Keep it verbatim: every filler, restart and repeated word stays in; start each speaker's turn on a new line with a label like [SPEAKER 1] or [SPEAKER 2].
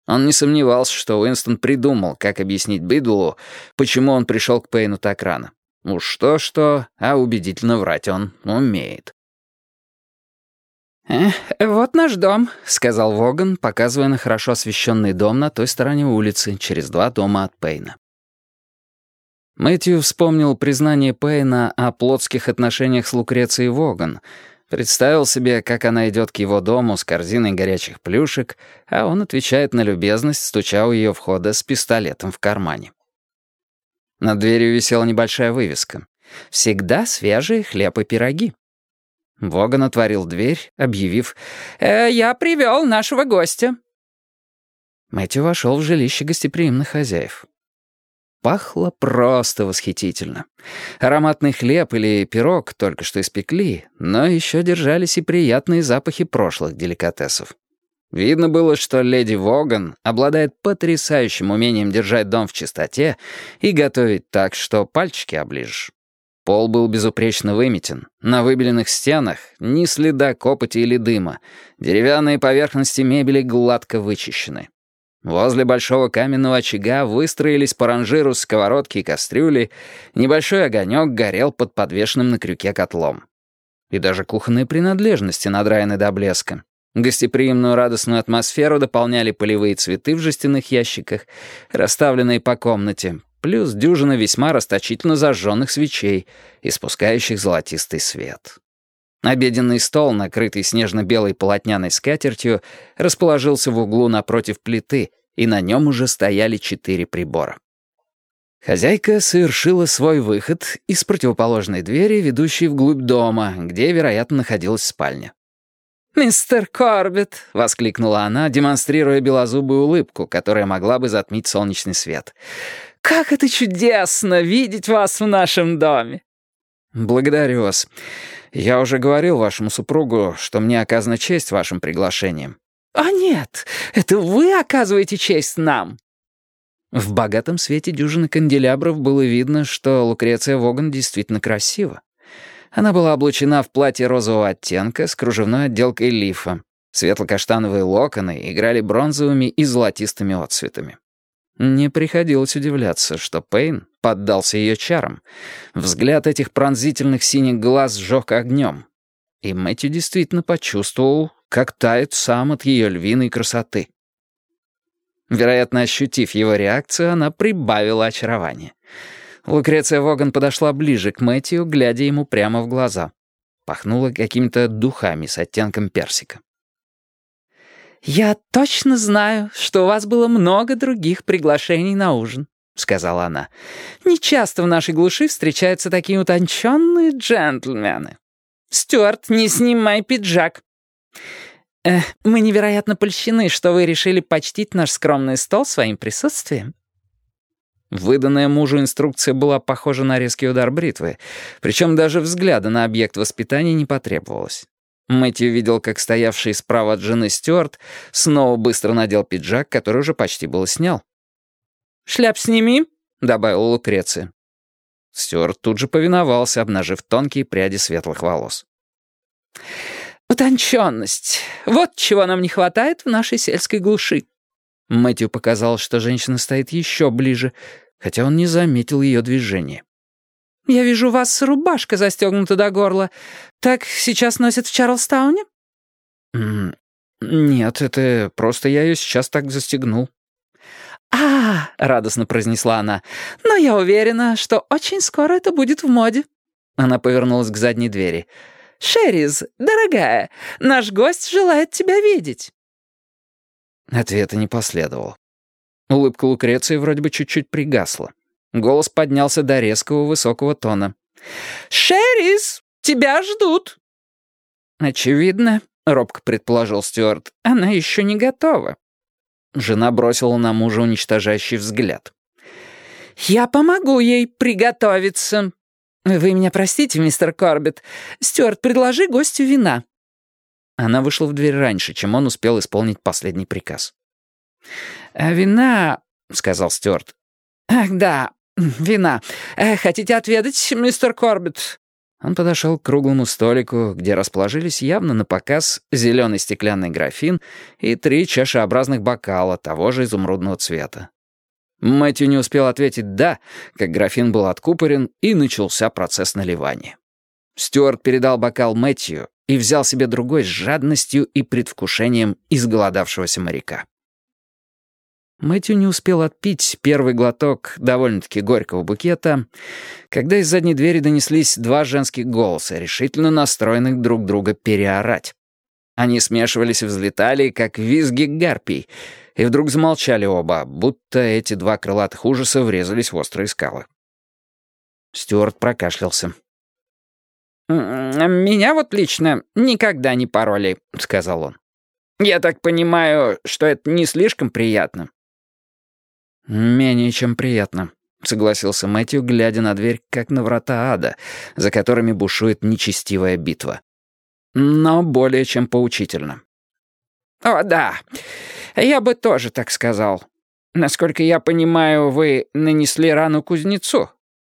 [SPEAKER 1] Он не сомневался, что Уинстон придумал, как объяснить Бидулу, почему он пришел к Пейну так рано. Уж что-что, а убедительно врать он умеет.
[SPEAKER 2] «Э, вот наш дом», — сказал Воган, показывая на хорошо освещенный дом на той стороне улицы, через два дома от Пейна.
[SPEAKER 1] Мэтью вспомнил признание Пейна о плотских отношениях с Лукрецией Воган, представил себе, как она идет к его дому с корзиной горячих плюшек, а он отвечает на любезность, стуча у ее входа с пистолетом в кармане. Над дверью висела небольшая вывеска: «Всегда свежие хлеб и пироги». Воган отворил дверь, объявив:
[SPEAKER 2] э, «Я привел нашего гостя».
[SPEAKER 1] Мэтью вошел в жилище гостеприимных хозяев. Пахло просто восхитительно. Ароматный хлеб или пирог только что испекли, но еще держались и приятные запахи прошлых деликатесов. Видно было, что леди Воган обладает потрясающим умением держать дом в чистоте и готовить так, что пальчики оближешь. Пол был безупречно выметен, на выбеленных стенах ни следа копоти или дыма, деревянные поверхности мебели гладко вычищены. Возле большого каменного очага выстроились по ранжиру сковородки и кастрюли, небольшой огонек горел под подвешенным на крюке котлом. И даже кухонные принадлежности надраены до блеска. Гостеприимную радостную атмосферу дополняли полевые цветы в жестяных ящиках, расставленные по комнате, плюс дюжина весьма расточительно зажженных свечей, испускающих золотистый свет. Обеденный стол, накрытый снежно-белой полотняной скатертью, расположился в углу напротив плиты, и на нем уже стояли четыре прибора. Хозяйка совершила свой выход из противоположной двери, ведущей вглубь дома, где, вероятно, находилась спальня.
[SPEAKER 2] «Мистер Корбетт!»
[SPEAKER 1] — воскликнула она, демонстрируя белозубую улыбку, которая могла бы затмить солнечный свет.
[SPEAKER 2] «Как это чудесно видеть вас в нашем доме!»
[SPEAKER 1] «Благодарю вас. Я уже говорил вашему супругу, что мне оказана честь вашим приглашением».
[SPEAKER 2] «А нет, это вы оказываете честь нам!»
[SPEAKER 1] В богатом свете дюжины канделябров было видно, что Лукреция Воган действительно красива. Она была облачена в платье розового оттенка с кружевной отделкой лифа. Светло-каштановые локоны играли бронзовыми и золотистыми отцветами. Не приходилось удивляться, что Пейн поддался ее чарам. Взгляд этих пронзительных синих глаз сжег огнем. И Мэтью действительно почувствовал, как тает сам от ее львиной красоты. Вероятно, ощутив его реакцию, она прибавила очарование. Лукреция Воган подошла ближе к Мэтью, глядя ему прямо в глаза. Пахнула какими-то духами с оттенком персика.
[SPEAKER 2] «Я точно знаю, что у вас было много других приглашений на ужин», — сказала она. «Нечасто в нашей глуши встречаются такие утонченные джентльмены. Стюарт, не снимай пиджак. Э, мы невероятно польщены, что вы решили почтить наш скромный стол своим присутствием».
[SPEAKER 1] Выданная мужу инструкция была похожа на резкий удар бритвы, причем даже взгляда на объект воспитания не потребовалось. Мэтью видел, как стоявший справа от жены Стюарт снова быстро надел пиджак, который уже почти было снял.
[SPEAKER 2] «Шляп сними», — добавила Лукреция.
[SPEAKER 1] Стюарт тут же повиновался, обнажив тонкие пряди светлых волос.
[SPEAKER 2] «Утонченность. Вот чего нам не хватает в нашей сельской глуши».
[SPEAKER 1] Мэтью показал, что женщина стоит еще ближе, хотя он не заметил ее движения.
[SPEAKER 2] «Я вижу, у вас рубашка застегнута до горла. Так сейчас носят в Чарльстауне?»
[SPEAKER 1] Mm, «Нет, это просто я ее сейчас так застегнул».
[SPEAKER 2] «А, — радостно произнесла она, — но я уверена, что очень скоро это будет в моде».
[SPEAKER 1] Она повернулась к задней двери.
[SPEAKER 2] «Шерриз, дорогая, наш гость желает тебя видеть».
[SPEAKER 1] Ответа не последовало. Улыбка Лукреции вроде бы чуть-чуть пригасла. Голос поднялся до резкого высокого тона.
[SPEAKER 2] «Шерриз, тебя ждут!»
[SPEAKER 1] «Очевидно, — робко предположил Стюарт, — она еще не готова». Жена бросила на мужа уничтожающий взгляд.
[SPEAKER 2] «Я помогу ей приготовиться. Вы меня простите, мистер Корбетт. Стюарт, предложи гостю вина».
[SPEAKER 1] Она вышла в дверь раньше, чем он успел исполнить последний приказ.
[SPEAKER 2] «А вина, — сказал Стюарт. — Ах, да, вина. Хотите отведать, мистер Корбетт?»
[SPEAKER 1] Он подошел к круглому столику, где расположились явно на показ зеленый стеклянный графин и три чашеобразных бокала того же изумрудного цвета. Мэтью не успел ответить «да», как графин был откупорен, и начался процесс наливания. Стюарт передал бокал Мэтью и взял себе другой с жадностью и предвкушением изголодавшегося моряка. Мэтью не успел отпить первый глоток довольно-таки горького букета, когда из задней двери донеслись два женских голоса, решительно настроенных друг друга переорать. Они смешивались и взлетали, как визги гарпий, и вдруг замолчали оба, будто эти два крылатых ужаса врезались в острые скалы. Стюарт прокашлялся.
[SPEAKER 2] «Меня вот лично никогда не пороли», — сказал он. «Я так понимаю, что это не слишком приятно».
[SPEAKER 1] «Менее чем приятно», — согласился Мэтью, глядя на дверь, как на врата ада, за которыми бушует нечестивая битва. «Но более чем поучительно».
[SPEAKER 2] «О, да, я бы тоже так сказал. Насколько я понимаю, вы нанесли рану кузнецу,